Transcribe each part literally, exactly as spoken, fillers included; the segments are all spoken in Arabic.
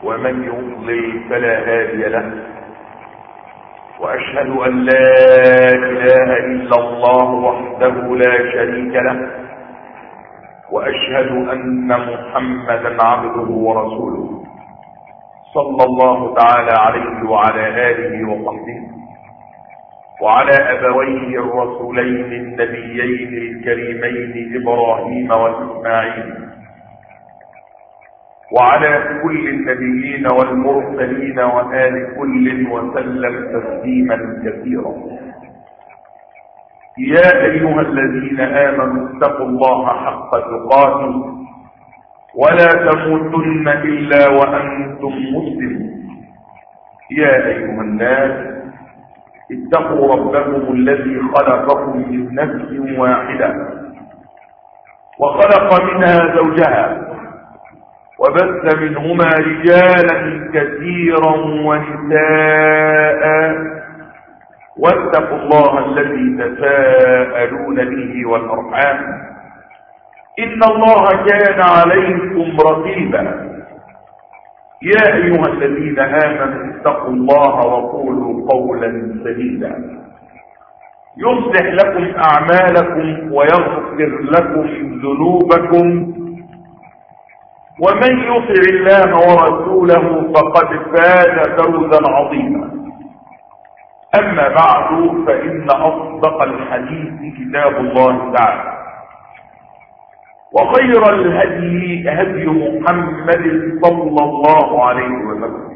ومن يضلل فلا هادي له، وأشهد أن لا إله إلا الله وحده لا شريك له، وأشهد أن محمدا عبده ورسوله صلى الله تعالى عليه وعلى آله وصحبه وعلى أبويه الرسولين النبيين الكريمين إبراهيم وإسماعيل، وعلى كل النبيين والمرسلين وآل كل وسلم تسليما كثيرا. يا أيها الذين آمنوا اتقوا الله حق تقاته ولا تموتن إلا وأنتم مسلمون. يا أيها الناس اتقوا ربكم الذي خلقكم من نفس واحدة وخلق منها زوجها وبث منهما رجالا كثيرا ونساء، واتقوا الله الذي تساءلون به والأرحام إن الله كان عليكم رقيبا. يا أيها الذين آمنوا اتقوا الله وقولوا قولا سديدا يصلح لكم أعمالكم ويغفر لكم ذنوبكم، ومن يطع الله ورسوله فقد فاز فوزا عظيما. أما بعد، فإن أصدق الحديث كتاب الله تعالى، وخير الهدي هدي محمد صلى الله عليه وسلم،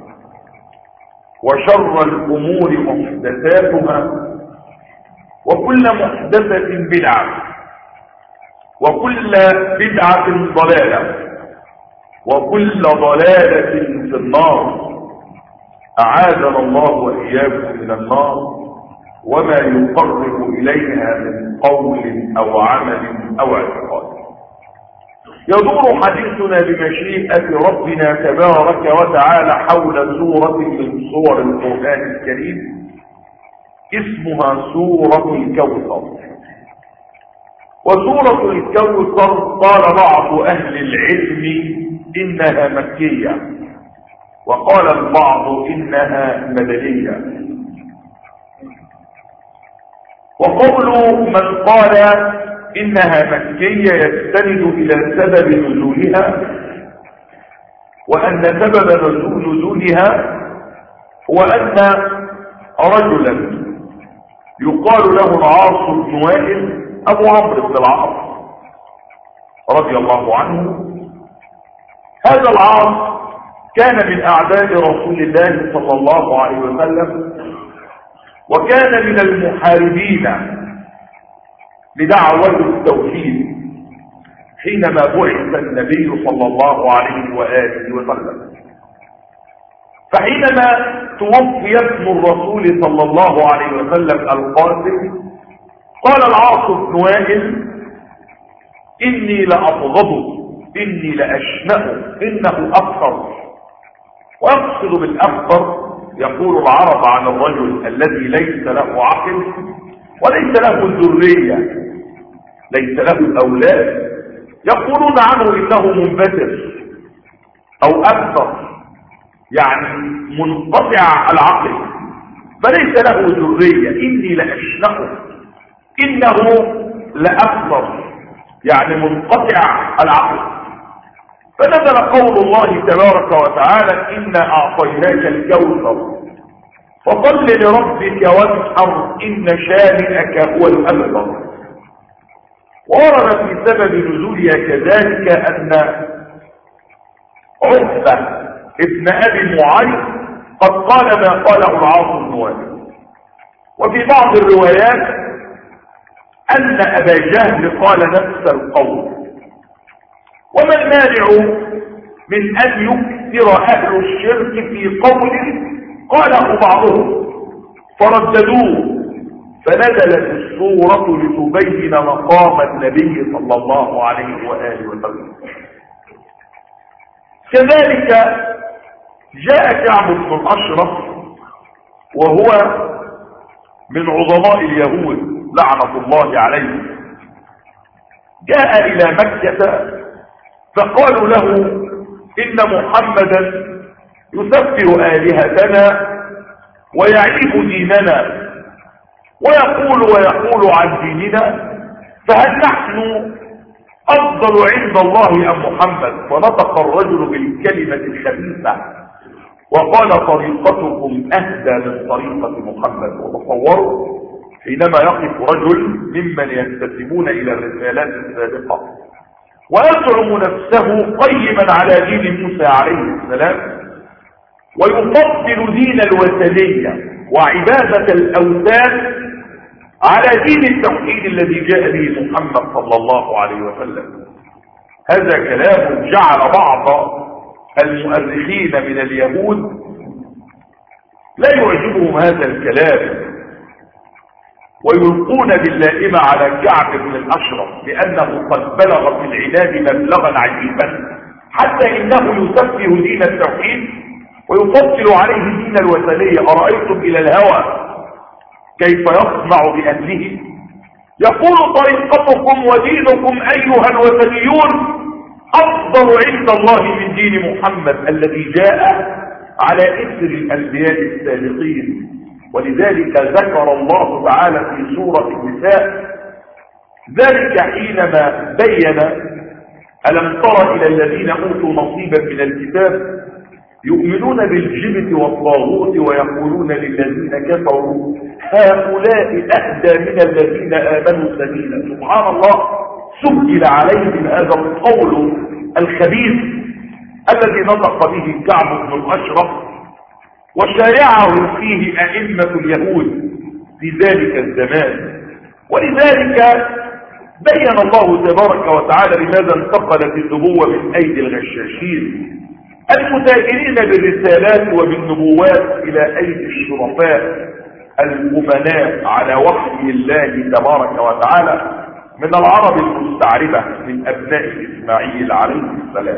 وشر الأمور محدثاتها، وكل محدثة بدعة، وكل بدعة ضلالة، وكل ضلالة في النار. أعاذنا الله وإياكم من النار وما يقرب إليها من قول أو عمل أو اعتقاد. يدور حديثنا بمشيئة ربنا تبارك وتعالى حول سورة من سور القرآن الكريم اسمها سورة الكوثر. وسورة الكوثر قال بعض أهل العلم إنها مكية، وقال البعض إنها مدنية. وقول من قال إنها مكية يستند إلى سبب نزولها، وأن سبب نزولها هو أن رجلا يقال له العاص بن وائل أبو عمرو بن العاص رضي الله عنه. هذا العاص كان من أعداء رسول الله صلى الله عليه وسلم، وكان من المحاربين لدعوة التوحيد حينما بعث النبي صلى الله عليه وآله وسلم. فحينما توفي ابن الرسول صلى الله عليه وسلم القاسم، قال العاص بن وائل: إني لأبغضه، إني لأشنأه، إنه أبصر. ويقصد بالأبصر يقول العرب عن الرجل الذي ليس له عقل وليس له ذرية، ليس له أولاد، يقولون عنه إنه منبتر أو أبصر، يعني منقطع العقل فليس له ذرية. إني لأشنأه، إنه لأبصر، يعني منقطع العقل. فنزل قول الله تبارك وتعالى: إنا أعطيناك الكوثر فصل لربك وانحر إن شانئك هو الأبتر. وورد في سبب نزولها كذلك أن عتبة ابن أبي معيط قد قال ما قاله العاص بن وائل. وفي بعض الروايات أن أبا جهل قال نفس القول. وما المانع من أن يكثر أهل الشرك في قول قاله بعضهم فرددوه، فنزلت السورة لتبين مقام النبي صلى الله عليه وآله وسلم. كذلك جاء كعب بن الأشرف وهو من عظماء اليهود لعنة الله عليه، جاء إلى مكة فقالوا له إن محمدا يسفه آلهتنا ويعيب ديننا ويقول ويقول عن ديننا، فهل نحن أفضل عند الله أم محمد؟ ونطق الرجل بالكلمة الخبيثة وقال طريقتكم أهدى من طريقة محمد. وتصوروا حينما يقف رجل ممن ينتسبون إلى الرسالات السابقة ويزعم نفسه قيما على دين موسى عليه السلام ويفضل دين الوثنية وعبادة الأوثان على دين التوحيد الذي جاء به محمد صلى الله عليه وسلم. هذا كلام جعل بعض المؤرخين من اليهود لا يعجبهم هذا الكلام ويلقون باللائمة على كعب بن الأشرف لأنه قد بلغ في العناد مبلغا عجيبا حتى إنه يسفه دين التوحيد ويفضل عليه دين الوثنية. أرأيتم إلى الهوى كيف يصنع بأهله؟ يقول طريقتكم ودينكم أيها الوثنيون أفضل عند الله من دين محمد الذي جاء على إثر الأنبياء السابقين. ولذلك ذكر الله تعالى في سورة النساء ذلك حينما بين ألم تر إلى الذين أوتوا نصيبا من الكتاب يؤمنون بالجبت والطاغوت ويقولون للذين كفروا هؤلاء أهدى من الذين آمنوا سبيلا. سبحان الله، سجل عليهم هذا القول الخبيث الذي نطق به كعب بن الأشرف وشارعه فيه أئمة اليهود في ذلك الزمان. ولذلك بين الله تبارك وتعالى لماذا انتقلت النبوة من أيدي الغشاشين المتاجرين بالرسالات وبالنبوات إلى أيدي الشرفاء الأمناء على وحي الله تبارك وتعالى من العرب المستعربة من أبناء إسماعيل عليه السلام.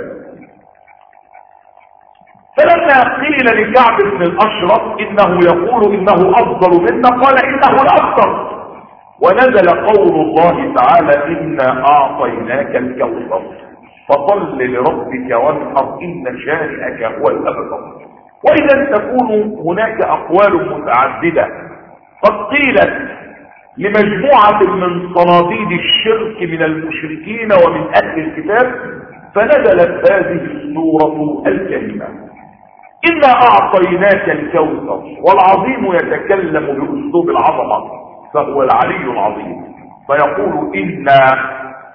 فلما قيل لكعب بن الأشرف إنه يقول إنه أفضل منا قال إنه الأفضل. ونزل قول الله تعالى إنا أعطيناك الكوثر فصل لربك وانحر إن شانئك هو الأبتر. وإذا تكون هناك أقوال متعددة قد قيلت لمجموعة من صناديد الشرك من المشركين ومن أهل الكتاب فنزلت هذه السورة الكريمة إنا أعطيناك الكوثر. والعظيم يتكلم بأسلوب العظمة فهو العلي العظيم فيقول إنا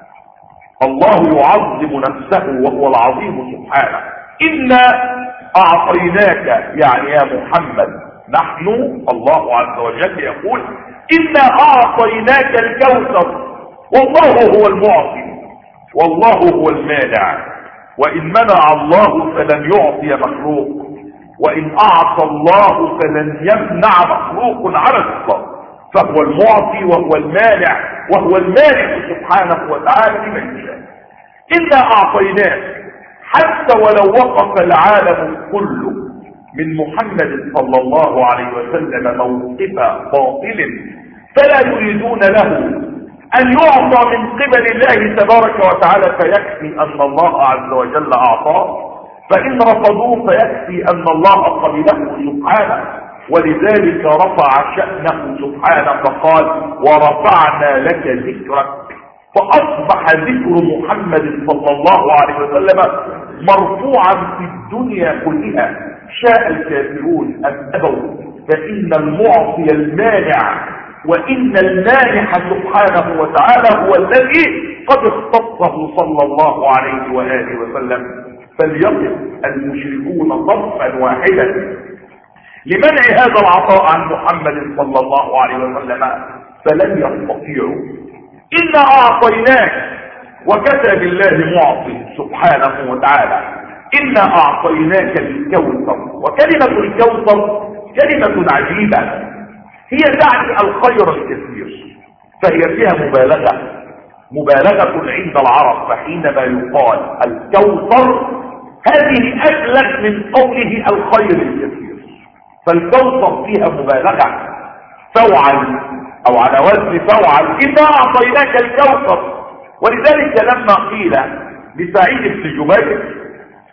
الله يعظم نفسه وهو العظيم سبحانه. إنا أعطيناك يعني يا محمد نحن الله عز وجل يقول إنا أعطيناك الكوثر والله هو المعطي والله هو المانع. وإن منع الله فلن يعطي مخلوق وإن أعطى الله فلن يمنع مخلوق على الإطلاق فهو المعطي وهو المانع وهو المالك سبحانه وتعالى لمن يشاء. إنا أعطيناك حتى ولو وقف العالم كله من محمد صلى الله عليه وسلم موقف باطل فلا يريدون له أن يعطى من قبل الله تبارك وتعالى فيكفي أن الله عز وجل أعطاه، فإن رفضوه فيكفي أن الله قبله سبحانه. ولذلك رفع شأنه سبحانه فقال ورفعنا لك ذكرك فأصبح ذكر محمد صلى الله عليه وسلم مرفوعا في الدنيا كلها شاء الكافرون أم أبوا. فإن المعطي المانع وإن المانح سبحانه وتعالى هو الذي قد اختصه صلى الله عليه وآله وسلم. فليقف المشركون صفا واحدا لمنع هذا العطاء عن محمد صلى الله عليه وسلم فلن يستطيعوا. إنا أعطيناك وكفى بالله معطي سبحانه وتعالى. إنا أعطيناك الكوثر. وكلمة الكوثر كلمة عجيبة هي تعني الخير الكثير فهي فيها مبالغة مبالغة عند العرب. فحينما يقال الكوثر هذه أبلغ من قوله الخير الكثير. فالكوثر فيها مبالغة فوعل أو على وزن فوعل إنا أعطيناك الكوثر. ولذلك لما قيل لسعيد بن جبير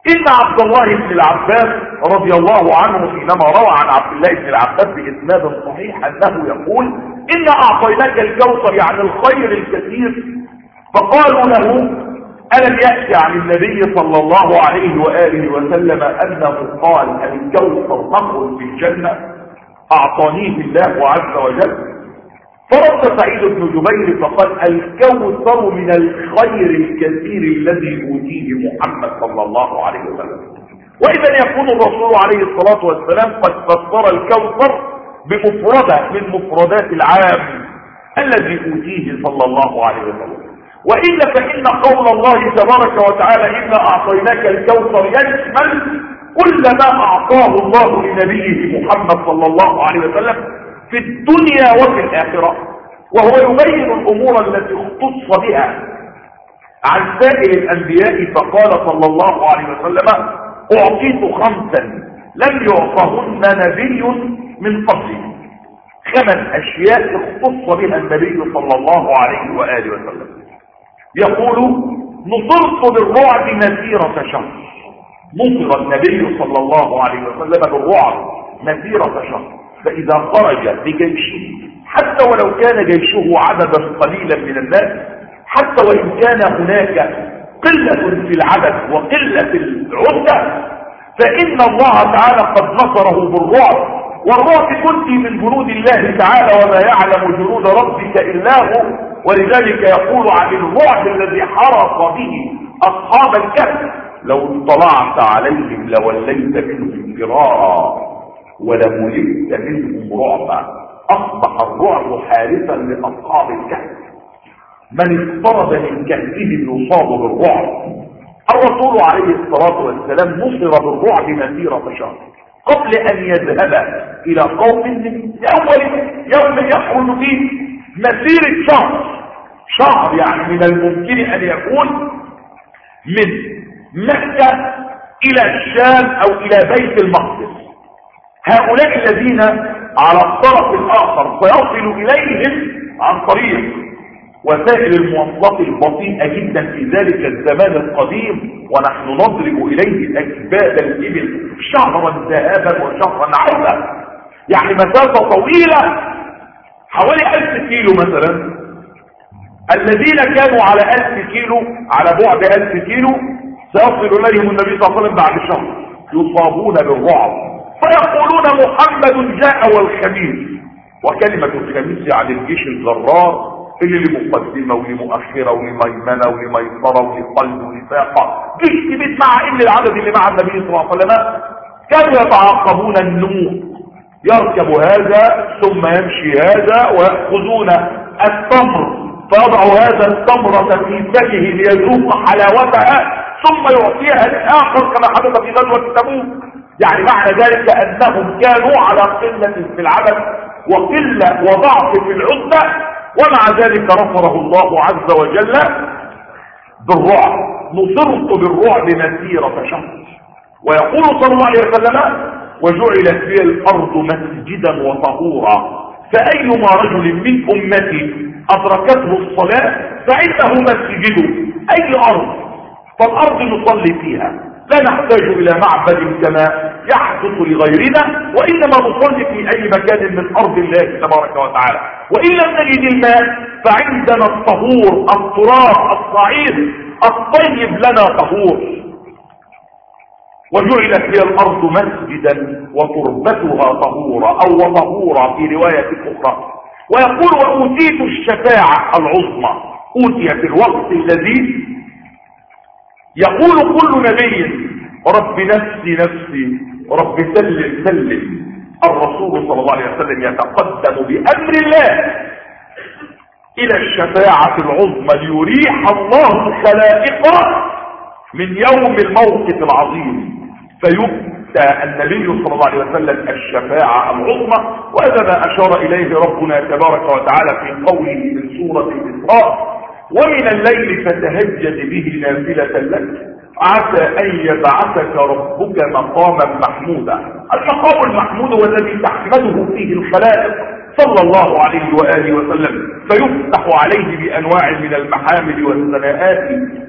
إن عبد الله بن العباس رضي الله عنه حينما روى عن عبد الله بن العباس بإسناد صحيح أنه يقول إن أعطيناك الكوثر يعني الخير الكثير. فقالوا له ألم يأتي عن النبي صلى الله عليه وآله وسلم أنه قال الكوثر نهر في الجنة أعطانيه الله عز وجل؟ فرد سعيد بن جبير فقال الكوثر من الخير الكثير الذي أوتيه محمد صلى الله عليه وسلم. وإذا يكون الرسول عليه الصلاة والسلام قد فسر الكوثر بمفردة من مفردات العام الذي أوتيه صلى الله عليه وسلم. وإلا فإن قول الله تبارك وتعالى إنا أعطيناك الكوثر يشمل كل ما أعطاه الله لنبيه محمد صلى الله عليه وسلم في الدنيا وفي الآخرة، وهو يبين الأمور التي اختص بها عن سائر الأنبياء. فقال صلى الله عليه وسلم أعطيت خمسا لم يعطهن نبي من قبلي، خمس أشياء اختص بها النبي صلى الله عليه وآله وسلم. يقول نصرت بالرعب مسيرة شهر، نصر النبي صلى الله عليه وسلم بالرعب مسيرة شهر، فإذا خرج بجيشه حتى ولو كان جيشه عددا قليلا من الناس، حتى وإن كان هناك قلة في العدد وقلة العدة، فإن الله تعالى قد نصره بالرعب. والرعب كنت من جنود الله تعالى وما يعلم جنود ربك إلا هو. ولذلك يقول عن الرعب الذي حرص به أصحاب الكهف لو اطلعت عليهم لوليت منهم فرارا ولملئت منهم رعبا. أصبح الرعب حارسا لأصحاب الكهف، من اضطرب من كهفه يصاب بالرعب. الرسول عليه الصلاة والسلام نصر بالرعب مسيرة شهر قبل أن يذهب إلى قوم لأول يوم يخرج فيه مسيرة شهر. شهر يعني من الممكن أن يكون من مكة إلى الشام أو إلى بيت المقدس. هؤلاء الذين على الطرف الآخر سيصل إليهم عن طريق وسائل المواصلات البطيئة جدا في ذلك الزمان القديم، ونحن نضرب إليه أكباد الإبل شهرا ذهابا وشهرا عودة، يعني مسافة طويلة حوالي ألف كيلو مثلا. الذين كانوا على ألف كيلو على بعد ألف كيلو سيصل إليهم النبي صلى الله عليه وسلم بعد شهر يصابون بالرعب، فيقولون محمد جاء والخميس. وكلمة الخميس يعني الجيش الجرار اللي لمقدمة ولمؤخرة ولميمنة ولميسرة ولقلب ولفاقة، جيش كبير مع ان العدد اللي مع النبي صلى الله عليه وسلم كانوا يتعاقبون النمو، يركب هذا ثم يمشي هذا ويأخذون التمر فيضع هذا التمرة في فكه ليذوق حلاوتها ثم يعطيها للآخر كما حدث في غزوة تبوك. يعني معنى ذلك أنهم كانوا على قلة في العدد وقلة وضعف في العدة، ومع ذلك نصره الله عز وجل بالرعب. نصرت بالرعب مسيرة شهر. ويقول صلى الله عليه وسلم وجعلت لي الأرض مسجدا وطهورا، فأيما رجل من أمتي أدركته الصلاة فإنه مسجد. أي أرض؟ فالأرض نصلي فيها، لا نحتاج إلى معبد كما يحدث لغيرنا، وإنما نصلي في أي مكان من أرض الله تبارك وتعالى. وإن لم نجد الماء فعندنا الطهور، التراب، الصعيد الطيب لنا طهور. وجعلت لي الأرض مسجدا وتربتها طهورا أو وطهورا في رواية أخرى. ويقول وأوتيت الشفاعة العظمى، أوتي في الوقت الذي يقول كل نبي رب نفسي نفسي رب سلم سلم. الرسول صلى الله عليه وسلم يتقدم بأمر الله إلى الشفاعة العظمى ليريح الله الخلائق من يوم الموقف العظيم، فيؤتى النبي صلى الله عليه وسلم الشفاعة العظمى. وهذا ما أشار إليه ربنا تبارك وتعالى في قوله من سورة الإسراء ومن الليل فتهجد به نافلة لك عسى أن يبعثك ربك مقاما محمودا. المقام المحمود هو الذي تحمده فيه الخلائق صلى الله عليه وآله وسلم، فيفتح عليه بأنواع من المحامد والثناءات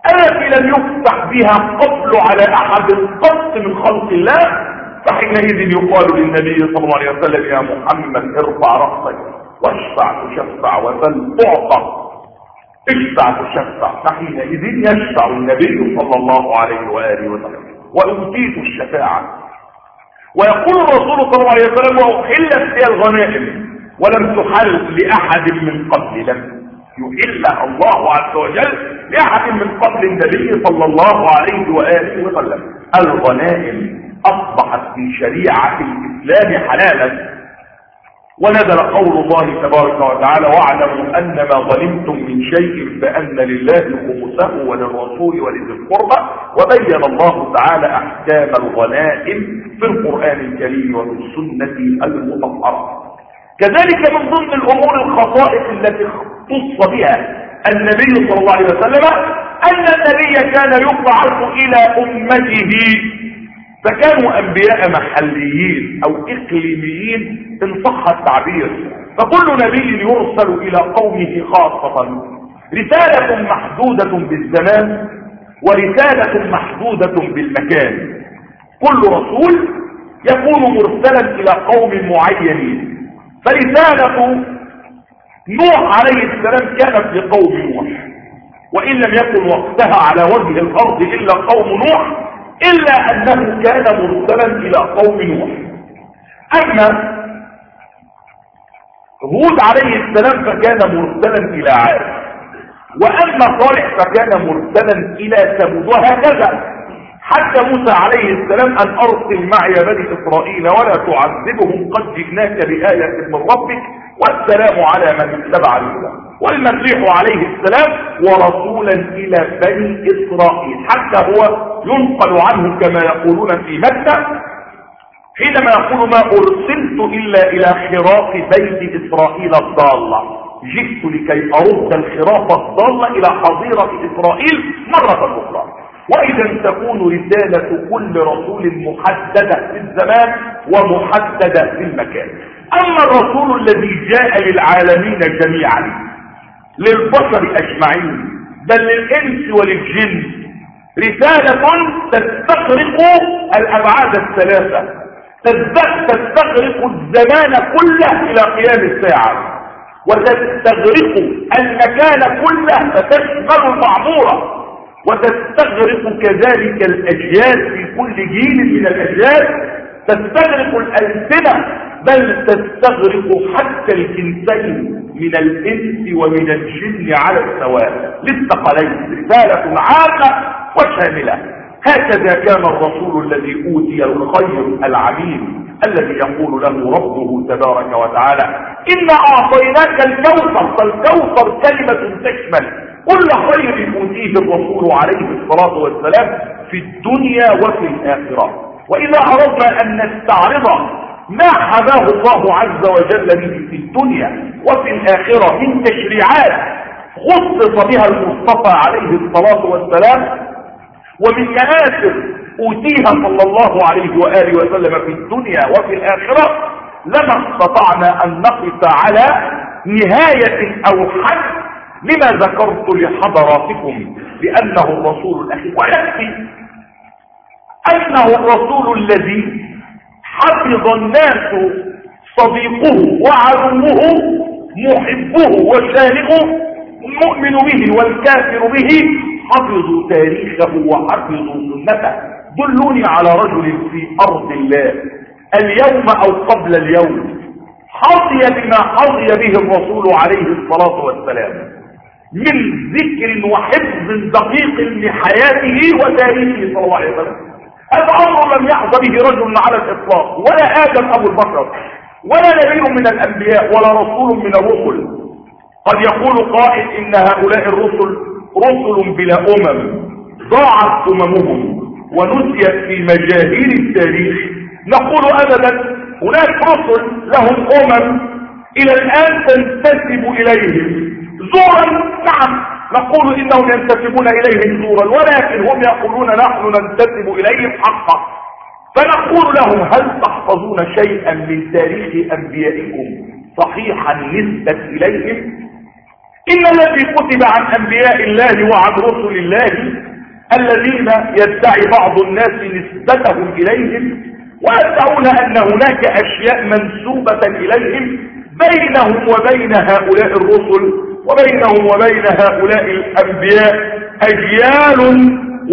التي لم يفتح بها قبل على أحد قط من خلق الله، فحينئذ يقال للنبي صلى الله عليه وسلم يا محمد ارفع رأسك واشفع تشفع وسل تعطى، اشفع تشفع. فحينئذ يشفع النبي صلى الله عليه وآله وسلم وأوتيت الشفاعة. ويقول الرسول صلى الله عليه وسلم وأحلت هي الغنائم ولم تحل لأحد من قبل، لم يحلها الله عز وجل لأحد من قبل النبي صلى الله عليه وآله وسلم. الغنائم أصبحت في شريعة الإسلام حلالا. ونزل قول الله تبارك وتعالى واعلموا أن ما ظلمتم من شيء فأن لله خمسه وللرسول ولذي القربى، وبين الله تعالى أحكام الغنائم في القرآن الكريم وفي السنة المطهرة. كذلك من ضمن الأمور الخصائص التي اختص بها النبي صلى الله عليه وسلم أن النبي كان يبعث إلى أمته، فكانوا أنبياء محليين أو إقليميين إن صح التعبير، فكل نبي يرسل إلى قومه خاصة، رسالة محدودة بالزمان ورسالة محدودة بالمكان. كل رسول يكون مرسلا إلى قوم معينين، فرسالة نوح عليه السلام كانت لقوم نوح، وإن لم يكن وقتها على وجه الأرض إلا قوم نوح، إلا أنه كان مرسلا إلى قوم نوح. أما هود عليه السلام فكان مرسلا إلى عاد، وأما صالح فكان مرسلا إلى ثمود، وهكذا حتى موسى عليه السلام أن أرسل معي بني إسرائيل ولا تعذبهم قد جئناك بآية من ربك والسلام على من اتبع الهدى. والمسيح عليه السلام ورسولا إلى بني إسرائيل، حتى هو ينقل عنه كما يقولون في مكة حينما يقول ما أرسلت إلا إلى خراف بيت إسرائيل الضالة، جئت لكي أرد الخراف الضالة إلى حظيرة إسرائيل مرة أخرى. وإذا تكون رسالة كل رسول محددة في الزمان ومحددة في المكان. أما الرسول الذي جاء للعالمين جميعا، للبشر أجمعين بل للإنس وللجن، رسالة تستغرق الأبعاد الثلاثة، تستغرق الزمان كله إلى قيام الساعة، وتستغرق المكان كله فتشمل المعمورة، وتستغرق كذلك الأجيال في كل جيل من الأجيال، تستغرق الألسنة، بل تستغرق حتى الجنسين من الإنس ومن الجن على السواء للثقلين، رسالة عامة وشاملة. هكذا كان الرسول الذي أوتي الخير العميم الذي يقول له ربه تبارك وتعالى إنا أعطيناك الكوثر، فالكوثر كلمة تشمل كل خير أوتيه الرسول عليه الصلاة والسلام في الدنيا وفي الآخرة. وإذا أردنا أن نستعرض ما حماه الله عز وجل به في الدنيا وفي الآخرة من تشريعات خصص بها المصطفى عليه الصلاة والسلام، ومن مناسب أوتيها صلى الله عليه وآله وسلم في الدنيا وفي الآخرة، لما استطعنا أن نقف على نهاية أو حد لما ذكرت لحضراتكم بأنه الرسول الأخير. ويكفي أنه الرسول الذي حفظ الناس صديقه وعدوه محبه وشانئه المؤمن به والكافر به، حفظوا تاريخه وحفظوا سنته. دلوني على رجل في أرض الله اليوم أو قبل اليوم حظي بما حظي به الرسول عليه الصلاة والسلام من ذكر وحفظ دقيق لحياته وتاريخه صلى الله عليه وسلم. هذا أمر لم يحظى به رجل على الإطلاق، ولا آدم أبو البشر ولا نبي من الأنبياء ولا رسول من الرسل. قد يقول قائل إن هؤلاء الرسل رسل بلا أمم ضاعت أممهم ونسيت في مجاهيل التاريخ. نقول أبدا هناك رسل لهم أمم إلى الآن تنتسب إليهم زورا، نعم نقول إنهم ينتسبون إليهم زورا، ولكن هم يقولون نحن ننتسب إليهم حقا. فنقول لهم هل تحفظون شيئا من تاريخ أنبيائكم صحيحا نسبة إليهم؟ إن الذي كتب عن أنبياء الله وعن رسل الله الذين يدعي بعض الناس نسبتهم إليهم ويدعون أن هناك أشياء منسوبة إليهم بينهم وبين هؤلاء الرسل وبينهم وبين هؤلاء الأنبياء أجيال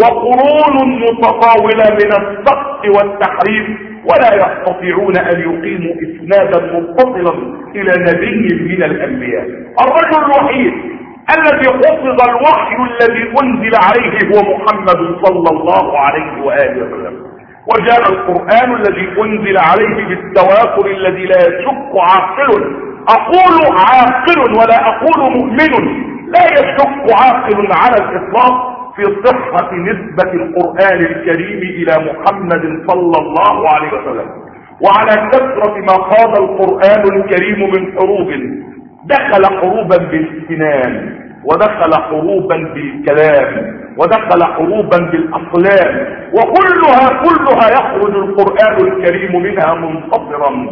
وقرون متطاولة من السقط والتحريف، ولا يستطيعون أن يقيموا إسنادا متصلا إلى نبي من الأنبياء. الرجل الوحيد الذي حفظ الوحي الذي أنزل عليه هو محمد صلى الله عليه وآله وسلم، وجاء القرآن الذي أنزل عليه بالتواتر الذي لا يشك عاقل، أقول عاقل ولا أقول مؤمن، لا يشك عاقل على الإطلاق في صحة نسبة القرآن الكريم إلى محمد صلى الله عليه وسلم، وعلى كثرة ما خاض القرآن الكريم من حروب، دخل حروبا بالسنان، ودخل حروبا بالكلام، ودخل حروبا بالأقلام، وكلها كلها يخرج القرآن الكريم منها منتصرا،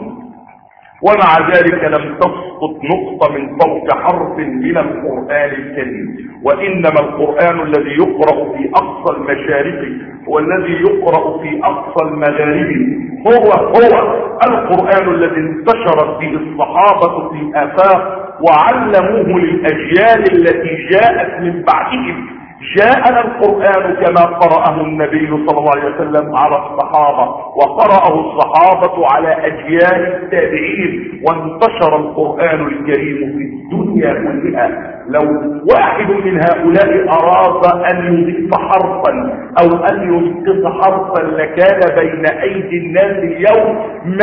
ومع ذلك لم تسقط نقطة من فوق حرف من القرآن الكريم. وإنما القرآن الذي يقرأ في أقصى المشارق والذي يقرأ في أقصى المغارب هو هو القرآن الذي انتشرت به الصحابة في الآفاق وعلموه للأجيال التي جاءت من بعدهم. جاءنا القرآن كما قرأه النبي صلى الله عليه وسلم على الصحابة، وقرأه الصحابة على أجيال التابعين، وانتشر القرآن الكريم في الدنيا كلها. لو واحد من هؤلاء أراد أن يضيف حرفا أو أن ينقص حرفا لكان بين أيدي الناس اليوم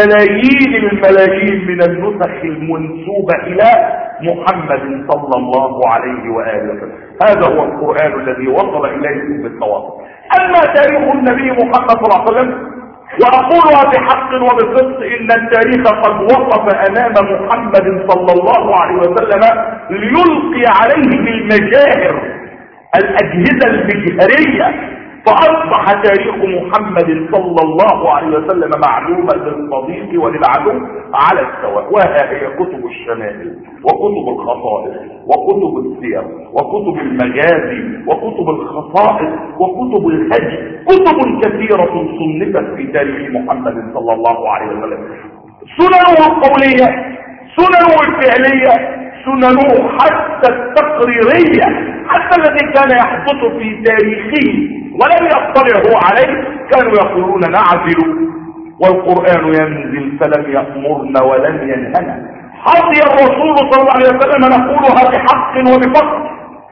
ملايين الملايين من النسخ المنسوبة إلى محمد صلى الله عليه وآله وسلم. هذا هو القرآن الذي وصل إليكم بالتواصل. أما تاريخ النبي محمد صلى الله عليه وسلم، وأقولها بحق وبصدق إن التاريخ قد وقف أمام محمد صلى الله عليه وسلم ليلقي عليه بالمجاهر الأجهزة المجهرية، فأصبح تاريخ محمد صلى الله عليه وسلم معلوما للصديق وللعدو على السواء. وها هي كتب الشمائل وكتب الخصائص وكتب السير وكتب المغازي وكتب الخصائص وكتب الهدي، كتب كثيرة صنفت في تاريخ محمد صلى الله عليه وسلم، سننه القولية، سننه الفعلية، سننه حتى التقريرية، حتى الذي كان يحدث في تاريخه ولم يطلعوا عليه كانوا يقولون نعزل والقرآن ينزل فلم يأمرنا ولم ينهنا. حظي الرسول صلى الله عليه وسلم نقولها بحق وبفضل،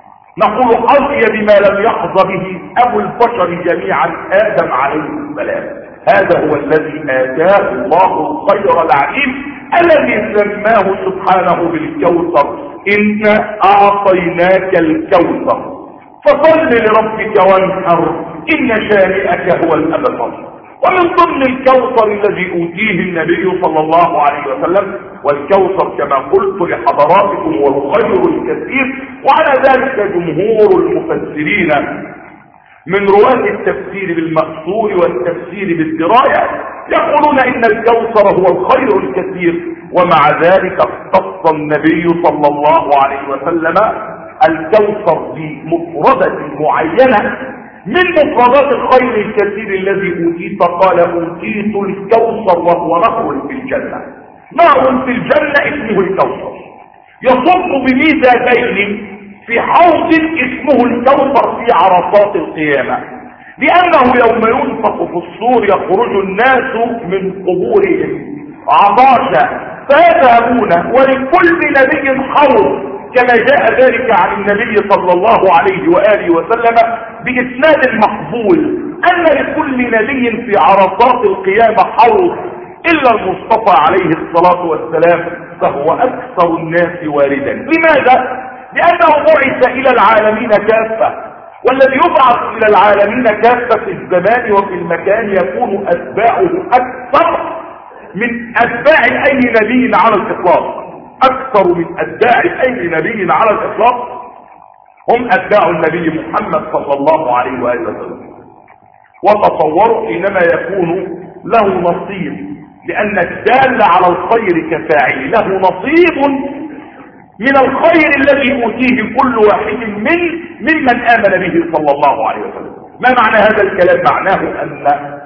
نقول حظي بما لم يحظ به أبو البشر جميعا آدم عليه السلام. هذا هو الذي آتاه الله الخير العظيم الذي سماه سبحانه بالكوثر، إنا أعطيناك الكوثر فصل لربك وانحر إن شانئك هو الأبتر. ومن ضمن الكوثر الذي أوتيه النبي صلى الله عليه وسلم، والكوثر كما قلت لحضراتكم هو الخير الكثير، وعلى ذلك جمهور المفسرين من رواة التفسير بالمأثور والتفسير بالدراية يقولون إن الكوثر هو الخير الكثير، ومع ذلك اختص النبي صلى الله عليه وسلم الكوثر بمفردة معينة من مفردات الخير الكثير الذي أوتيت. قال أوتيت الكوثر وهو نهر في الجنة، نهر في الجنة اسمه الكوثر يصب بميزابين في حوض اسمه الكوثر في عرصات القيامة، لأنه يوم ينفخ في الصور يخرج الناس من قبورهم عطاشا فيذهبون ولكل نبي حوض، كما جاء ذلك عن النبي صلى الله عليه وآله وسلم بإسناد مقبول أن لكل نبي في عرصات القيامة حوض إلا المصطفى عليه الصلاة والسلام فهو أكثر الناس واردا. لماذا؟ لأنه بعث إلى العالمين كافة، والذي يبعث إلى العالمين كافة في الزمان وفي المكان يكون أتباعه أكثر من أتباع أي نبي على الإطلاق، أكثر من أتباع أي نبي على الإطلاق هم أتباع النبي محمد صلى الله عليه وآله وسلم. وتصوروا حينما يكون له نصيب، لأن الدال على الخير كفاعل له نصيب من الخير الذي أوتيه كل واحد من ممن آمن به صلى الله عليه وسلم. ما معنى هذا الكلام؟ معناه أن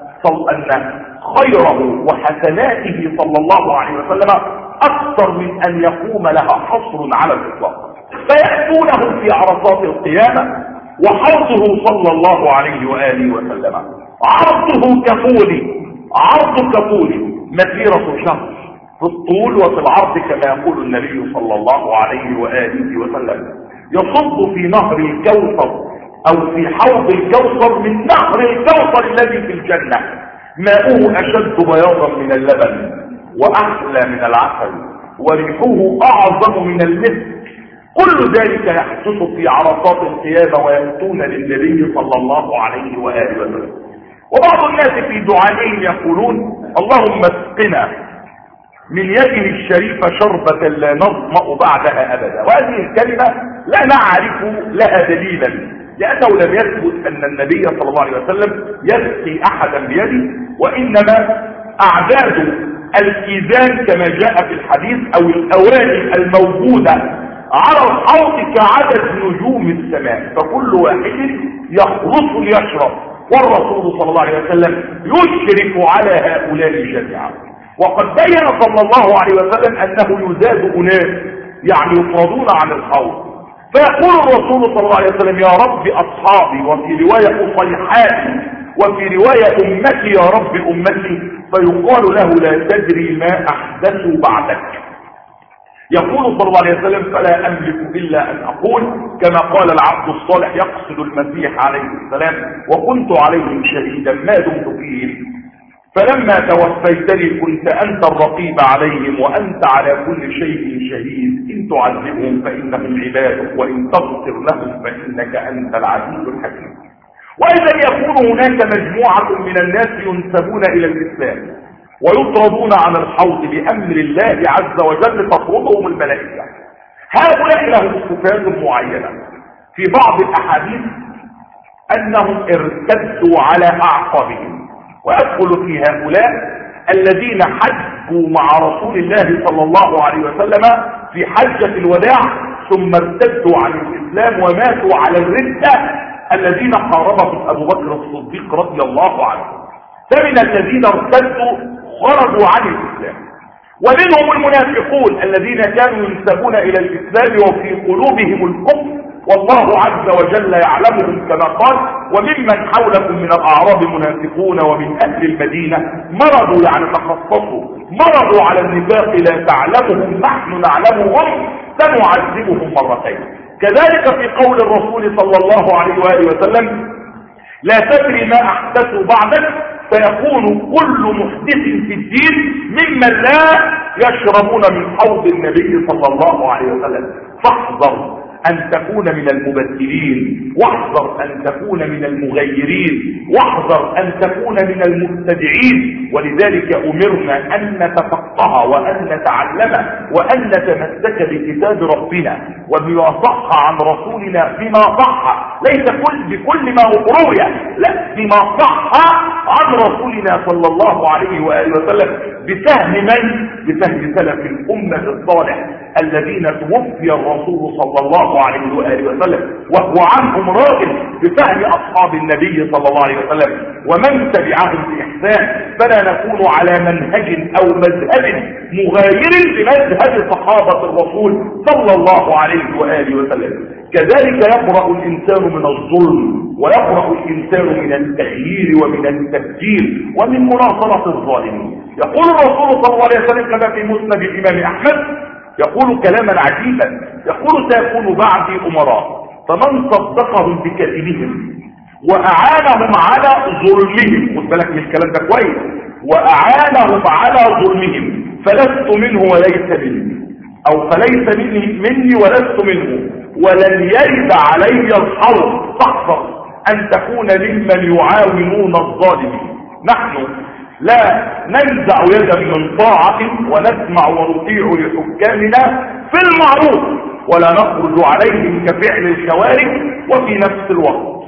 أن خيره وحسناته صلى الله عليه وسلم أكثر من أن يقوم لها حصر على الإطلاق. فيأتونه في عرصات القيامة وحرصه صلى الله عليه وآله وسلم عرضه كطول عرض كطول مسيرة شهر في الطول وفي العرض كما يقول النبي صلى الله عليه وآله وسلم. يصب في نهر الكوثر أو في حوض الكوثر من نهر الكوثر الذي في الجنة، ماؤه أشد بياضا من اللبن وأحلى من العسل وريحه أعظم من المسك. كل ذلك يحدث في عرصات القيامة ويأتون للنبي صلى الله عليه وآله وسلم. وبعض الناس في دعائهم يقولون اللهم اسقنا من يده الشريفة شربة لا نظمأ بعدها أبدا. وهذه الكلمة لا نعرف لها دليلا، لأنه لم يثبت أن النبي صلى الله عليه وسلم يسقي أحدا بيده، وإنما أعداد الكيزان كما جاء في الحديث أو الأواني الموجودة على الحوض كعدد نجوم السماء، فكل واحد يخلص ليشرب، والرسول صلى الله عليه وسلم يشرف على هؤلاء جميعا. وقد بين صلى الله عليه وسلم أنه يزاد أناس يعني يفرضون عن الحوض، فيقول الرسول صلى الله عليه وسلم يا رب أصحابي، وفي رواية أصيحاتي، وفي رواية أمتي يا رب أمتي، فيقال له لا تدري ما أحدثوا بعدك. يقول صلى الله عليه وسلم فلا أملك إلا أن أقول كما قال العبد الصالح يقصد المسيح عليه السلام وكنت عليهم شهيدا ما دمت فيهم، فلما توفيتني كنت أنت الرقيب عليهم وأنت على كل شيء شهيد، إن تعذبهم فإنهم عبادك وإن تغفر لهم فإنك أنت العزيز الحكيم. وإذا يكون هناك مجموعة من الناس ينسبون إلى الإسلام ويطردون عن الحوض بأمر الله عز وجل تطردهم الملائكة، هؤلاء لهم صفات معينة. في بعض الأحاديث أنهم ارتدوا على أعقابهم، ويدخل في هؤلاء الذين حجوا مع رسول الله صلى الله عليه وسلم في حجة الوداع ثم ارتدوا عن الإسلام وماتوا على الردة، الذين قاربهم أبو بكر الصديق رضي الله عنه. فمن الذين ارتدوا خرجوا عن الإسلام، ومنهم المنافقون الذين كانوا ينسبون إلى الإسلام وفي قلوبهم الكفر والله عز وجل يعلمهم كما قال وممن حولكم من الأعراب منافقون ومن أهل المدينة مرضوا يعني تخصصوا مرضوا على النفاق لا تعلمهم نحن نعلمهم سنعذبهم مرتين. كذلك في قول الرسول صلى الله عليه وآله وسلم لا تدري ما أحدثوا بعدك، فيكون كل محدث في الدين ممن لا يشربون من حوض النبي صلى الله عليه وسلم. فاحذر أن تكون من المبدلين، واحذر أن تكون من المغيرين، واحذر أن تكون من المبتدعين. ولذلك أمرنا أن نتفقه وأن نتعلم وأن نتمسك بكتاب ربنا وبما صح عن رسولنا بما صح، ليس كل بكل ما روي، لا بما صح عن رسولنا صلى الله عليه وآله وسلم بفهم من؟ بفهم سلف الأمة الصالح الذين توفي الرسول صلى الله عليه وآله وسلم وهو عنهم راجل بفهم أصحاب النبي صلى الله عليه وسلم ومن تبعهم بإحسان، فلا نكون على منهج أو مذهب مغاير لمذهب صحابة الرسول صلى الله عليه وآله وسلم. كذلك يقرأ الإنسان من الظلم ويقرأ الإنسان من التغيير ومن التبديل ومن مناصرة الظالمين. يقول الرسول صلى الله عليه وسلم كما في مسند الإمام أحمد يقول كلاما عجيبا، يقول سيكون بعدي أمراء فمن صدقهم بكذبهم وأعانهم على ظلمهم، خد بالك من الكلام ده كويس، وأعانهم على ظلمهم فلست منه وليس مني، أو فليس مني, مني ولست منه، ولن يرد علي الحوض. فاحذر أن تكون ممن يعاونون الظالمين. نحن لا ننزع يدا من طاعة ونسمع ونطيع لحكامنا في المعروف ولا نخرج عليهم كفعل الخوارج، وفي نفس الوقت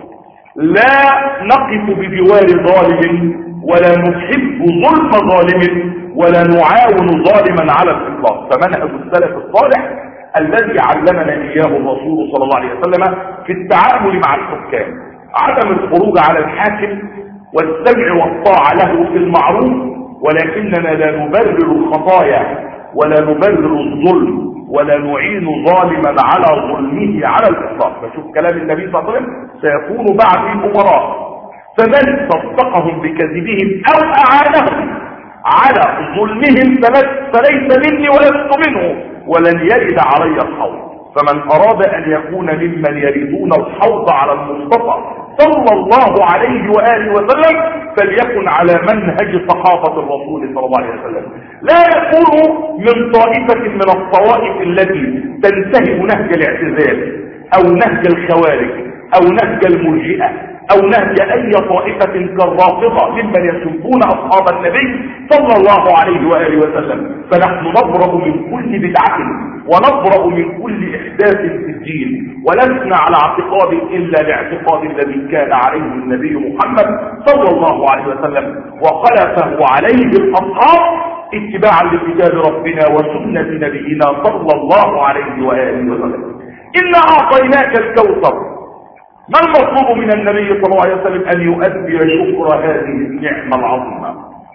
لا نقف بجوار ظالم ولا نحب ظلم ظالم ولا نعاون ظالما على الإطلاق. فمنهج السلف الصالح الذي علمنا إياه الرسول صلى الله عليه وسلم في التعامل مع الحكام عدم الخروج على الحاكم والسمع والطاعة له في المعروف، ولكننا لا نبرر الخطايا ولا نبرر الظلم ولا نعين ظالما على ظلمه على الإطلاق. بشوف كلام النبي صلى الله عليه وسلم: سيكون بعدي أمراء فمن صدقهم بكذبهم أو أعانهم على ظلمهم فليس مني ولست منه ولن يرد علي الحوض. فمن أراد أن يكون ممن يريدون الحوض على المصطفى صلى الله عليه وآله وسلم فليكن على منهج صحابة الرسول صلى الله عليه وسلم، لا يكون من طائفة من الطوائف التي تنتهج نهج الاعتزال أو نهج الخوارج أو نهج المرجئة أو نهج أي طائفة كالرافضة ممن يسبون أصحاب النبي صلى الله عليه وآله وسلم. فنحن نبرأ من كل بدعة ونبرأ من كل إحداث في الدين، ولسنا على اعتقاد إلا لاعتقاد الذي كان عليه النبي محمد صلى الله عليه وسلم وخلفه عليه الأصحاب اتباعا لكتاب ربنا وسنة نبينا صلى الله عليه وآله وسلم. إنا أعطيناك الكوثر. ما المطلوب من النبي صلى الله عليه وسلم؟ أن يؤدي شكر هذه النعمة العظيمة.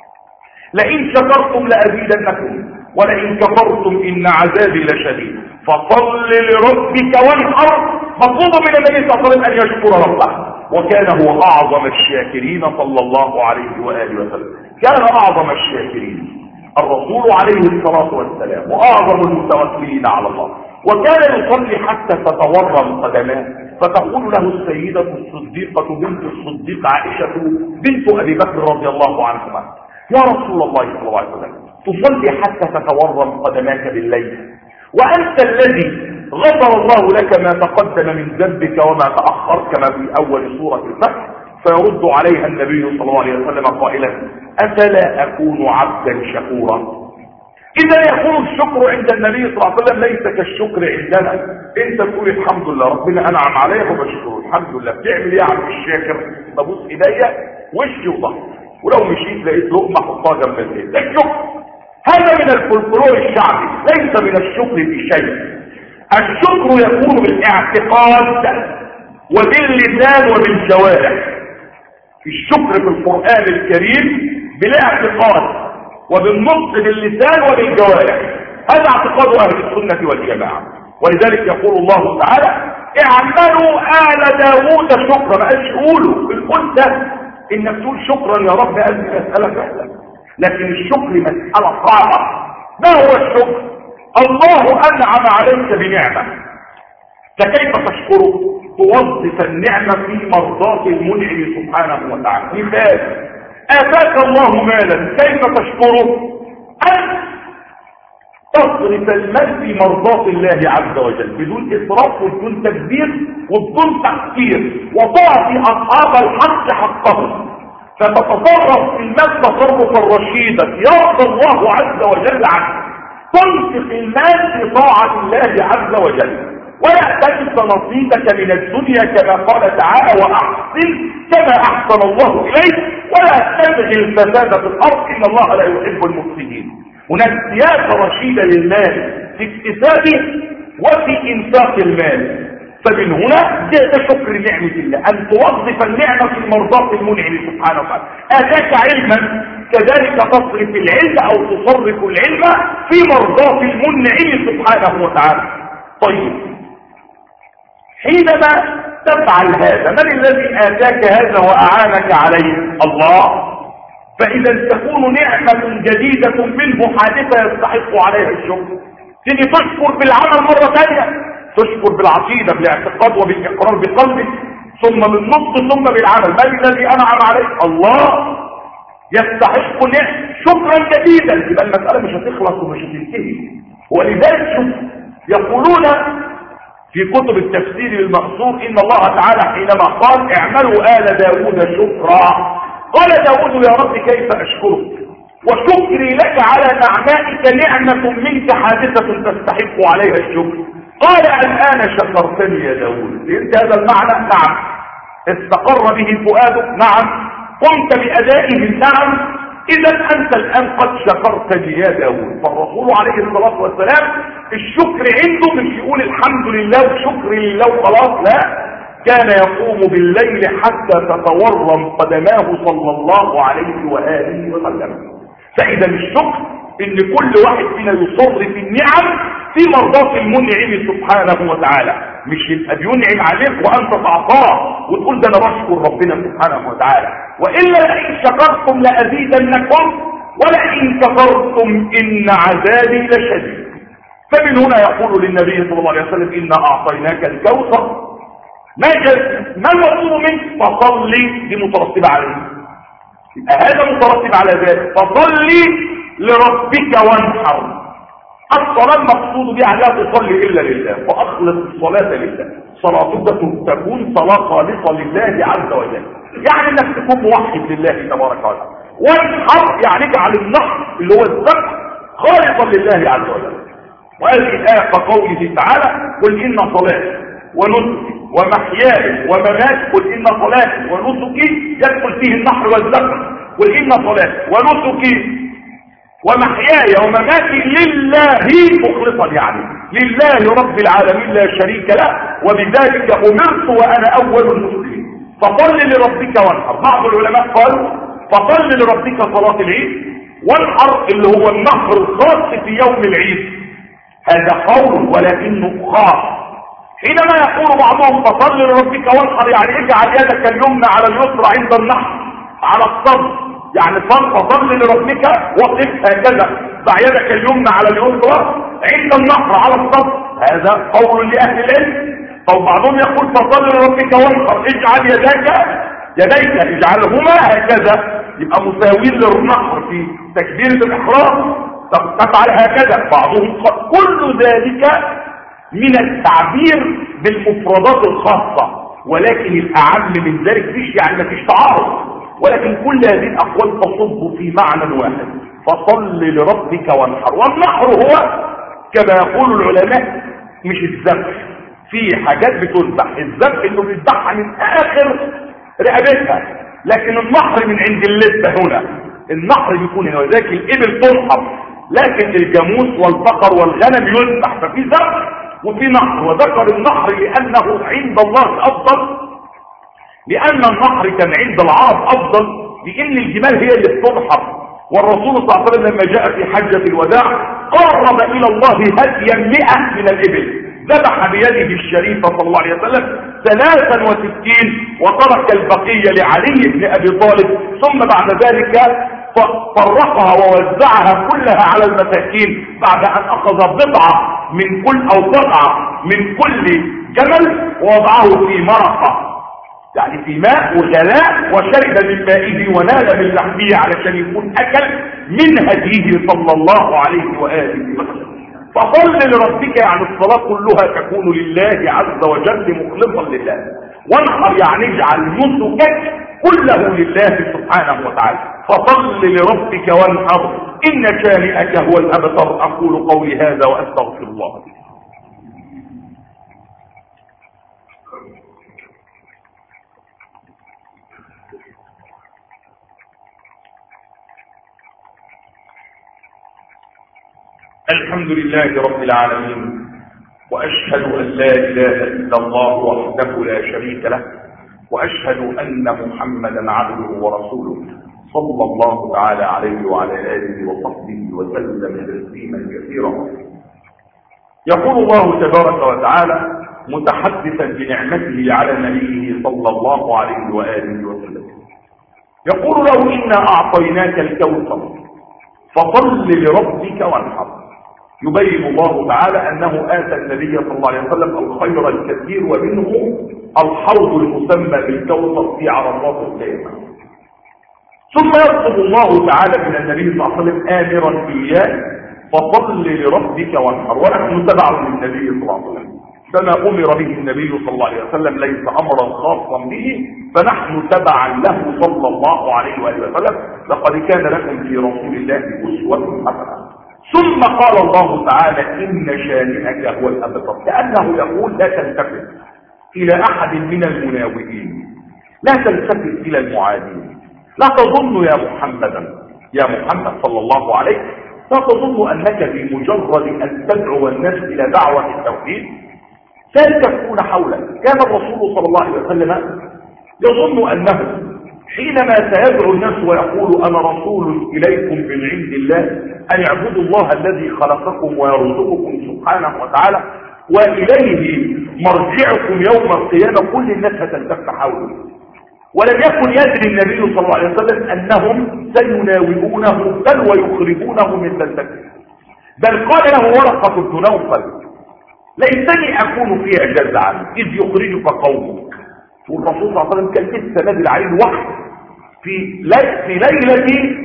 لئن شكرتم لأزيدنكم ولئن كفرتم إن عذابي لشديد. فصل لربك وانحر. مطلوب من النبي صلى الله عليه وسلم أن يشكر ربه، وكان هو أعظم الشاكرين صلى الله عليه وآله وسلم. كان أعظم الشاكرين الرسول عليه الصلاة والسلام وأعظم المتوكلين على الله، وكان يصلي حتى تتورم قدماه فتقول له السيدة الصديقة بنت الصديق عائشة بنت أبي بكر رضي الله عنهما: يا رسول الله صلى الله عليه وسلم تصلي حتى تتورم قدماك بالليل وأنت الذي غفر الله لك ما تقدم من ذنبك وما تأخر كما في أول سورة الفتح. فيرد عليها النبي صلى الله عليه وسلم قائلا: أفلا أكون عبدا شكورا؟ إذا يكون الشكر عند النبي صلى الله عليه وسلم ليس كالشكر عندنا. انت تقول الحمد لله ربنا أنعم عليا وبشكره، الحمد لله. بتعمل ايه يا عم الشاكر؟ ببص ايديا وشي وظهري، ولو مشيت لقيت لقمه احطها جنب البيت. ده الشكر. هذا من الفولكلور الشعبي، ليس من الشكر في شيء. الشكر يكون بالاعتقاد وباللسان وبالجوارح. الشكر في القرآن الكريم بالاعتقاد وبالنطق باللسان وبالجوارح. هذا اعتقاد اهل السنة والجماعة. ولذلك يقول الله تعالى: اعملوا آل داوود شكرا. ما قالش قولوا. القلت انك تقول شكرا يا رب هذه مسألة سهلة، لكن الشكر مسألة صعبة. ما هو الشكر؟ الله أنعم عليك بنعمة، فكيف تشكره؟ توظف النعمة في مرضاة المنعم سبحانه وتعالى. مثال: آتاك الله مالا، كيف تشكره؟ أن تصرف المال في مرضاة الله عز وجل بدون إسراف وبدون تكبير وبدون تقصير، وتعطي أصحاب الحق حقهم، فتتصرف في المال تصرفا رشيدا يرضى الله عز وجل عنه. تنفق المال في طاعة الله عز وجل، ولا تنس نصيبك من الدنيا كما قال تعالى: وأحسن كما أحسن الله إليك ولا تبغي الفساد في الأرض إن الله لا يحب المفسدين. هناك سياسة رشيدة للمال في اكتسابه وفي إنفاق المال. فمن هنا جاء شكر نعمة الله، أن توظف النعمة في مرضاة المنعم سبحانه وتعالى. آتاك علما، كذلك تصرف العلم أو تصرف العلم في مرضاة المنعم سبحانه وتعالى. طيب، حينما تفعل هذا، من الذي آتاك هذا وأعانك عليه؟ الله. فإذا تكون نعمة جديدة منه حادثة يستحق عليها الشكر. تيجي تشكر بالعمل مرة ثانية، تشكر بالعقيدة بالاعتقاد وبالإقرار بقلبك، ثم بالنطق ثم بالعمل. من الذي أنعم عليك؟ الله. يستحق نعمة شكرا جديدا. يبقى المسألة مش هتخلص ومش هتنتهي. ولذلك شوف يقولون في كتب التفسير المأثور إن الله تعالى حينما قال: اعملوا آل داود شكرا، قال داود: يا رب كيف أشكرك وشكري لك على نعمائك نعمة منك حادثة تستحق عليها الشكر. قال: الآن شكرتني يا داود. انت هذا المعنى؟ نعم. استقر به فؤادك؟ نعم. قمت بأدائه؟ نعم. إذا أنت الآن قد شكرتني يا داود. فالرسول عليه الصلاة والسلام الشكر عنده مش يقول الحمد لله وشكر لله وخلاص، لا. كان يقوم بالليل حتى تتورم قدماه صلى الله عليه وآله وسلم. فإذا الشكر إن كل واحد فينا يصر في النعم في مرضاة المنعم سبحانه وتعالى، مش يبقى بينعم عليك وأنت تعطاه وتقول ده أنا بشكر ربنا سبحانه وتعالى. وإلا لئن شكرتم لأزيدنكم ولئن كفرتم إن عذابي لشديد. فمن هنا يقول للنبي صلى الله عليه وسلم إنا أعطيناك الكوثر، ما ما المطلوب منك؟ فصلي، دي مترتبة عليه، هذا مترتب على ذلك، فصلي لربك وانحر. الصلاة المقصود بها لا تصلي إلا لله، وأخلص الصلاة لله، صلاتك تكون صلاة خالصة لله عز وجل، يعني انك تكون موحد لله تبارك وتعالى. وانحر يعني اجعل النحر اللي هو الذبح خالصا لله عز وجل. وهذه الآية كقوله تعالى قل إن صلاتي ونسكي ومحياي ومماتي، قل إن صلاتي ونسكي يدخل فيه النحر والذبح، قل إن صلاتي ونسكي ومحياي ومماتي لله مخلصا، يعني لله رب العالمين لا شريك له، وبذلك أمرت وأنا أول المسلمين. فصل لربك وانحر. بعض العلماء قالوا فصل لربك صلاة العيد، وانحر اللي هو النحر الخاص في يوم العيد. هذا قول ولكنه خاص. حينما يقول بعضهم فصل لربك وانحر يعني اجعل يدك اليمنى على اليسرى عند النحر على الصدر، يعني فصل لربك وقف هكذا ضع يدك اليمنى على اليسرى عند النحر على الصدر. هذا قول لأهل العلم. أو بعضهم يقول فصل لربك وانحر اجعل يديك يديك اجعلهما هكذا، يبقى مساوين للنحر في تكبيرة الإحرام، تفعل هكذا. بعضهم قال كل ذلك من التعبير بالمفردات الخاصة، ولكن الأعم من ذلك فيش يعني مفيش تعارض، ولكن كل هذه الأقوال تصب في معنى واحد، فصل لربك وانحر. والنحر هو كما يقول العلماء مش الذبح، في حاجات بتذبح، الذبح انه بيذبحها من آخر رقبتها، لكن النحر من عند اللثة هنا، النحر بيكون هنا، وذلك الإبل تنحر، لكن الجاموس والبقر والغنم يذبح، ففي ذبح وفي نحر. وذكر النحر لأنه عند الله أفضل، لأن النحر كان عند العرب أفضل، لأن الجمال هي اللي بتنحر. والرسول صلى الله عليه وسلم لما جاء في حجة الوداع قرب إلى الله هديا مئة من الإبل، ذبح بيده الشريفة صلى الله عليه وسلم ثلاثا وستين وترك البقية لعلي بن أبي طالب، ثم بعد ذلك فرقها ووزعها كلها على المساكين بعد أن أخذ بضعة من كل أو قطعة من كل جمل ووضعه في مرقة، يعني في ماء وغلاء، وشرب من مائه ونال من لحمه علشان يكون أكل من هديه صلى الله عليه وآله وسلم. فصل لربك يعني الصلاة كلها تكون لله عز وجل مخلصا لله. وانحر يعني اجعل نسكك كله لله سبحانه وتعالى. فصل لربك وانحر إن شانئك هو الأبتر. أقول قولي هذا وأستغفر الله. الحمد لله رب العالمين، وأشهد أن لا إله إلا الله وحده لا شريك له، وأشهد أن محمدا عبده ورسوله صلى الله تعالى عليه وعلى آله وصحبه وسلم تسليما كثيرا. يقول الله تبارك وتعالى متحدثا بنعمته على نبيه صلى الله عليه وآله وسلم، يقول له إنا أعطيناك الكوثر فصل لربك وانحر. يبين الله تعالى أنه آتى النبي صلى الله عليه وسلم الخير الكثير، ومنه الحوض المسمى بالكوثر في عرفات القيامة. ثم يطلب الله تعالى من النبي صلى الله عليه وسلم آمرا إياه فصل لربك وانحر، ونحن تبع للنبي صلى الله عليه وسلم، فما أمر به النبي صلى الله عليه وسلم ليس أمرا خاصا به، فنحن تبعا له صلى الله عليه وآله وسلم. لقد كان لكم في رسول الله أسوة حسنة. ثم قال الله تعالى إن شانئك هو الأبتر، كأنه يقول لا تلتفت إلى أحد من المناوئين، لا تلتفت إلى المعادين، لا تظن يا محمدا يا محمد صلى الله عليه، لا تظن أنك بمجرد أن تدعو الناس إلى دعوة التوحيد فيلتفون حوله. كان الرسول صلى الله عليه وسلم يظن أنه حينما سيدعو الناس ويقول أنا رسول إليكم من عند الله أن اعبدوا الله الذي خلقكم ويرزقكم سبحانه وتعالى وإليه مرجعكم يوم القيامة، كل الناس هتلتف حوله. ولم يكن يدري النبي صلى الله عليه وسلم أنهم سيناوئونه بل ويخرجونه من بلدته. بل قال له ورقة بن نوفل ليتني أكون فيها جزعا إذ يخرجك قومك. والرسول صلى الله عليه وسلم كان لسه نازل عليه الوحي في في ليلة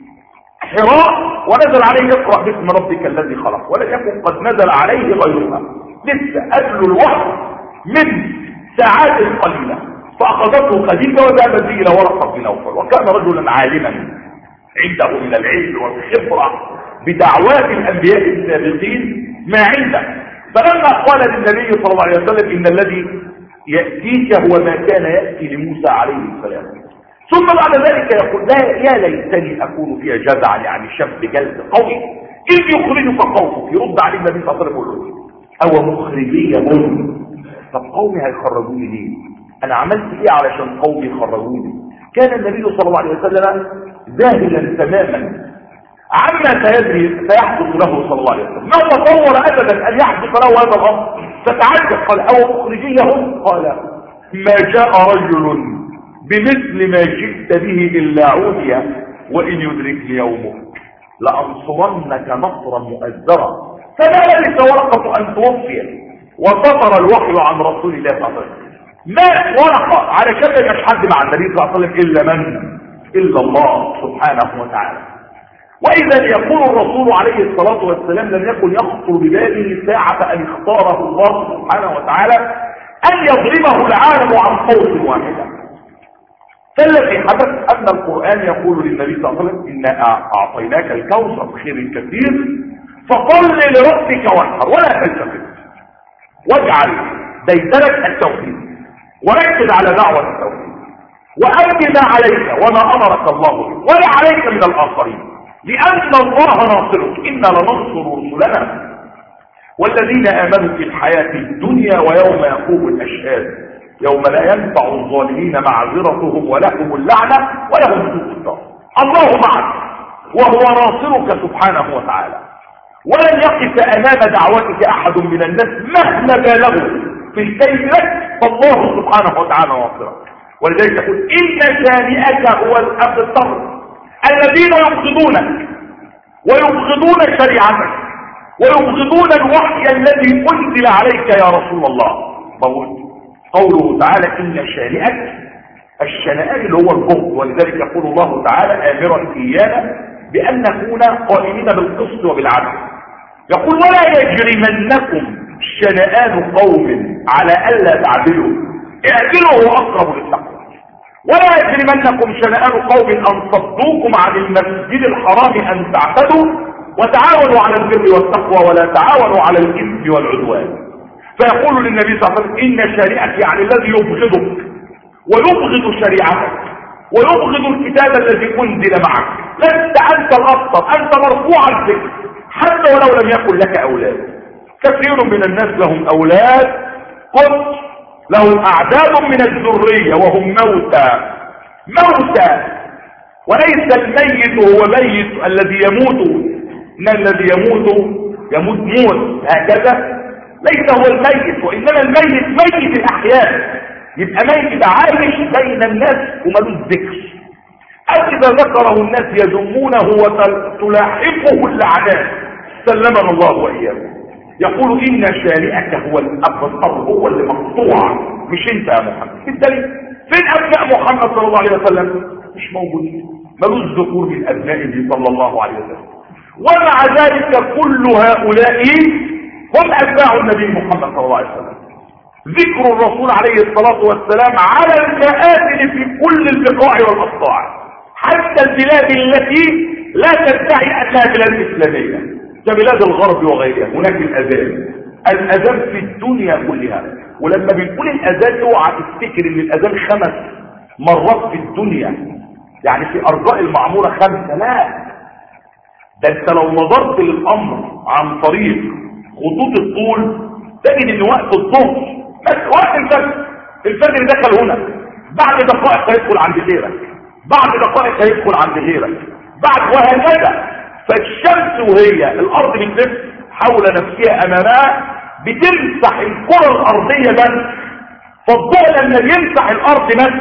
حراء، ونزل عليه اقرأ باسم ربك الذي خلق، ولم يكن قد نزل عليه غيرها، لسه قبل الوحي من ساعات قليلة. فأخذته خديجة وذهبت به إلى ورقة بن نوفل، وكان رجلا عالما عنده من العلم والخبرة بدعوات الأنبياء السابقين ما عنده. فلما قال للنبي صلى الله عليه وسلم إن الذي يأتيك هو ما كان يأتي لموسى عليه السلام، ثم بعد ذلك يقول لا يا ليتني أكون فيها جزعا، يعني شاب جلد قوي إذ يخرجك قومك. يرد عليه النبي صلى الله عليه وسلم أو مخرجي هم، طب قومي هيخرجوني ليه؟ أنا عملت إيه علشان قومي يخرجوني؟ كان النبي صلى الله عليه وسلم ذاهلا تماما عما سيدري سيحدث له صلى الله عليه وسلم، ما تصور أبدا أن يحدث له هذا الأمر. فتعجب قال أو مخرجيهم؟ قال ما جاء رجل بمثل ما جئت به إلا عوديا وإن يدركني يومك لأنصرنك نصرا مؤزرا. فما لبث ورقة أن توفي وسطر الوحي عن رسول الله صلى الله عليه وسلم. ما ورقة على شكل مش حد مع النبي صلى الله عليه وسلم إلا من إلا الله سبحانه وتعالى. وإذا يقول الرسول عليه الصلاة والسلام لم يكن يخطر بباله ساعة أن اختاره الله سبحانه وتعالى أن يضربه العالم عن صوت واحدة. فالذي حدث أن القرآن يقول للنبي صلى الله عليه وسلم إنا أعطيناك الكوثر بخير كثير فصل لربك وانحر ولا تلتفت واجعل ديدنك التوحيد وركز على دعوة التوحيد وأنجز عليك وما أمرك الله به ولا عليك من الآخرين لأن الله ناصرك إنا لننصر رسلنا والذين آمنوا في الحياة الدنيا ويوم يقوم الأشهاد يوم لا ينفع الظالمين معذرتهم ولهم اللعنة ولهم سوء الدار. الله معك وهو ناصرك سبحانه وتعالى، ولن يقف أمام دعوتك أحد من الناس مهما بالغوا في الكيد لك، فالله سبحانه وتعالى ناصرك. ولذلك يقول إن شانئك هو الأبتر الذين يبغضونك ويبغضون شريعتك ويبغضون الوحي الذي أنزل عليك يا رسول الله. بقول قوله تعالى إن شانئك، الشنآن اللي هو البغض، ولذلك يقول الله تعالى آمرا إيانا بأن نكون قائمين بالقسط وبالعدل. يقول ولا يجرمنكم شنآن قوم على ألا تعدلوا اعدلوا هو أقرب للتقوى. ولا يجرمنكم شنآن قوم أن صدوكم عن المسجد الحرام أن تعتدوا وتعاونوا على البر والتقوى ولا تعاونوا على الإثم والعدوان. فيقول للنبي صلى الله عليه وسلم إن شريعتك يعني الذي يبغضك ويبغض شريعتك ويبغض الكتاب الذي أنزل معك. لست أنت الأبطر، أنت مرفوع الذكر حتى ولو لم يكن لك أولاد. كثير من الناس لهم أولاد قد لهم أعداد من الذرية وهم موتى موتى وليس الميت هو ميت الذي يموت، إن الذي يموت يموت موت هكذا، ليس هو الميت وإنما الميت ميت الأحياء، يبقى ميت عايش بين الناس وملوش ذكر. أو إذا ذكره الناس يذمونه وتلاحقه اللعنات سلمنا الله وإياه. يقول إن شانئك هو الأبتر، هو اللي مقطوع مش أنت يا محمد. بالدليل فين أبناء محمد صلى الله عليه وسلم؟ مش موجودين، ملوش ذكور من أبنائه صلى الله عليه وسلم. ومع ذلك كل هؤلاء هم أتباع النبي محمد صلى الله عليه وسلم. ذكر الرسول عليه الصلاة والسلام على المآثل في كل البقاع والأقطاع، حتى البلاد التي لا تدعي أنها بلاد إسلامية كبلاد الغرب وغيرها هناك الأذان. الأذان في الدنيا كلها، ولما بنقول الأذان اوعى تفتكر ان الأذان خمس مرات في الدنيا يعني في أرجاء المعمورة خمسة، لا، ده انت لو نظرت للأمر عن طريق خطوط الطول تجد ان وقت الظهر وقت الفجر، الفجر دخل هنا، بعد دقائق هيدخل عند غيرك، بعد دقائق هيدخل عند غيرك، بعد وهكذا. فالشمس وهي الارض بتلف حول نفسها امامها بتمسح الكرة الارضية بس، فالضوء لما بيمسح الارض بس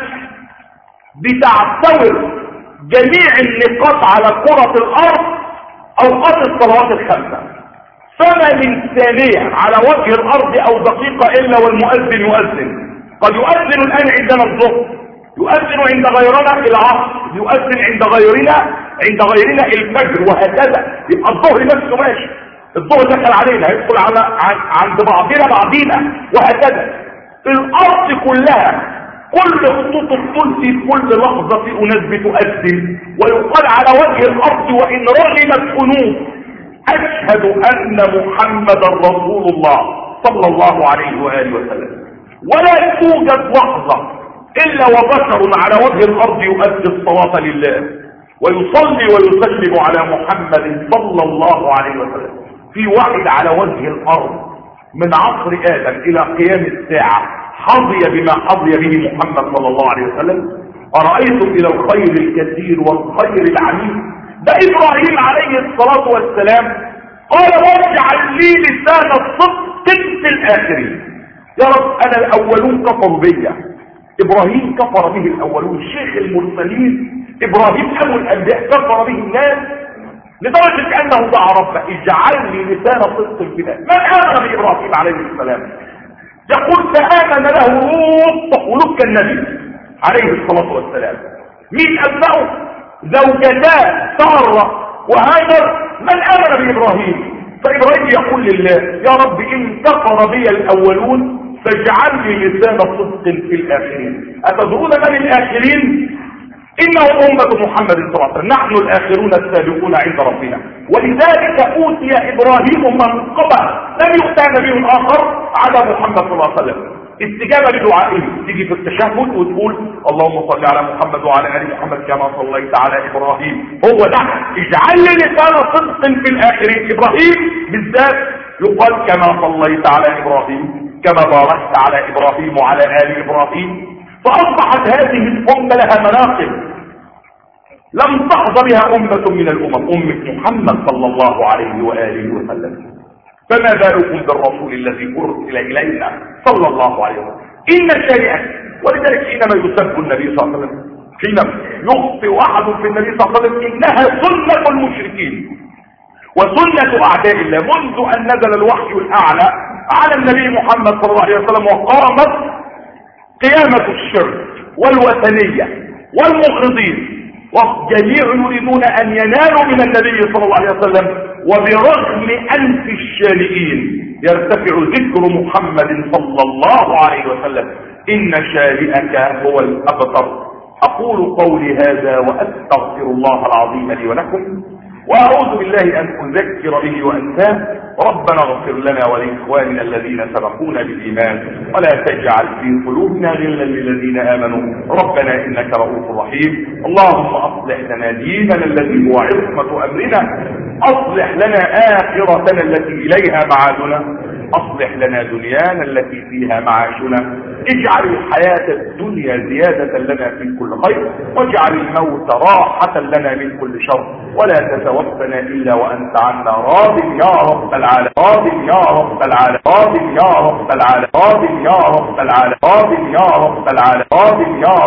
بتعتبر جميع النقاط على كرة الارض اوقات الصلوات الخمسة. فما من ثانية على وجه الارض او دقيقة الا والمؤذن يؤذن. قد يؤذن الان عندنا الظهر، يؤذن عند غيرنا العصر، يؤذن عند غيرنا عند غيرنا الفجر، وهكذا. يبقى الظهر نفسه ماشي، الظهر دخل علينا يدخل على عند بعضنا بعضينا، وهكذا. الارض كلها كل خطوط الطول في كل لحظة في أناس بتؤذن، ويقال على وجه الأرض وإن رغمت قلوب أشهد أن محمدا رسول الله صلى الله عليه وآله وسلم. ولا توجد لحظة إلا وبشر على وجه الأرض يؤدي الصلاة لله ويصلي ويسلم على محمد صلى الله عليه وسلم. في واحد على وجه الأرض من عصر آدم إلى قيام الساعة حظي بما حظي به محمد صلى الله عليه وسلم. أرأيتم إلى الخير الكثير والخير العميم. ده إبراهيم عليه الصلاة والسلام قال واجعل لي لسان الصدق في الآخرين. يا رب أنا الأولون كفروا بي، إبراهيم كفر به الأولون، شيخ المرسلين إبراهيم أبو الأنبياء كفر به الناس، لدرجة أنه دعا ربه اجعل لي لسان صدق في الآخرين. من آمن بإبراهيم عليه السلام؟ يقول فآمن له لوط، ولوط كالنبي عليه الصلاة والسلام. مين أبنائه؟ زوجتا سارة وهاجر من آمن بإبراهيم. فإبراهيم يقول لله يا رب إن كفر بي الأولون فاجعل لي لسان صدق في الآخرين. أتدرون من الآخرين؟ إنهم أمة محمد صلى الله عليه وسلم، نحن الآخرون السابقون عند ربنا. ولذلك أوتي إبراهيم منقبة لم يؤتى نبي آخر على محمد صلى الله عليه وسلم. استجابة لدعائه، تيجي في التشهد وتقول اللهم صل على محمد وعلى آل محمد كما صليت على إبراهيم. هو ده اجعل لي لسان صدق في الآخرين. إبراهيم بالذات يقال كما صليت على إبراهيم كما باركت على إبراهيم وعلى آل إبراهيم. فأصبحت هذه الأمة لها مناقب لم تحظى بها أمة من الأمم، أمة محمد صلى الله عليه وآله وسلم. فما بالكم بالرسول الذي أرسل إلينا صلى الله عليه وسلم. إن شريعة، ولذلك حينما يسب النبي صلى الله عليه وسلم، حينما يخطئ أحد في النبي صلى الله عليه وسلم، إنها سنة المشركين وسنة أعداء الله منذ أن نزل الوحي الأعلى على النبي محمد صلى الله عليه وسلم وقامت قيامة الشرك والوثنية والمغرضين، وجميع يريدون أن ينالوا من النبي صلى الله عليه وسلم. وبرغم أنف الشارئين يرتفع ذكر محمد صلى الله عليه وسلم. إن شارئك هو الأبتر. أقول قولي هذا وأستغفر الله العظيم لي ولكم، وأعوذ بالله أن أذكر به وأنساه. ربنا اغفر لنا ولإخواننا الذين سبقونا بالإيمان ولا تجعل في قلوبنا غلا للذين آمنوا ربنا إنك رؤوف رحيم. اللهم أصلح لنا ديننا الذي هو عصمة أمرنا، أصلح لنا آخرتنا التي إليها معادنا، أصلح لنا دنيانا التي فيها معاشنا. اجعل الحياة الدنيا زيادة لنا في كل خير، واجعل الموت راحة لنا من كل شر، ولا تتوفنا إلا وأنت عنا راض يا رب العالمين، راض يا رب العالمين، راض يا رب العالمين، راض يا رب العالمين، راض يا رب العالمين، راض يا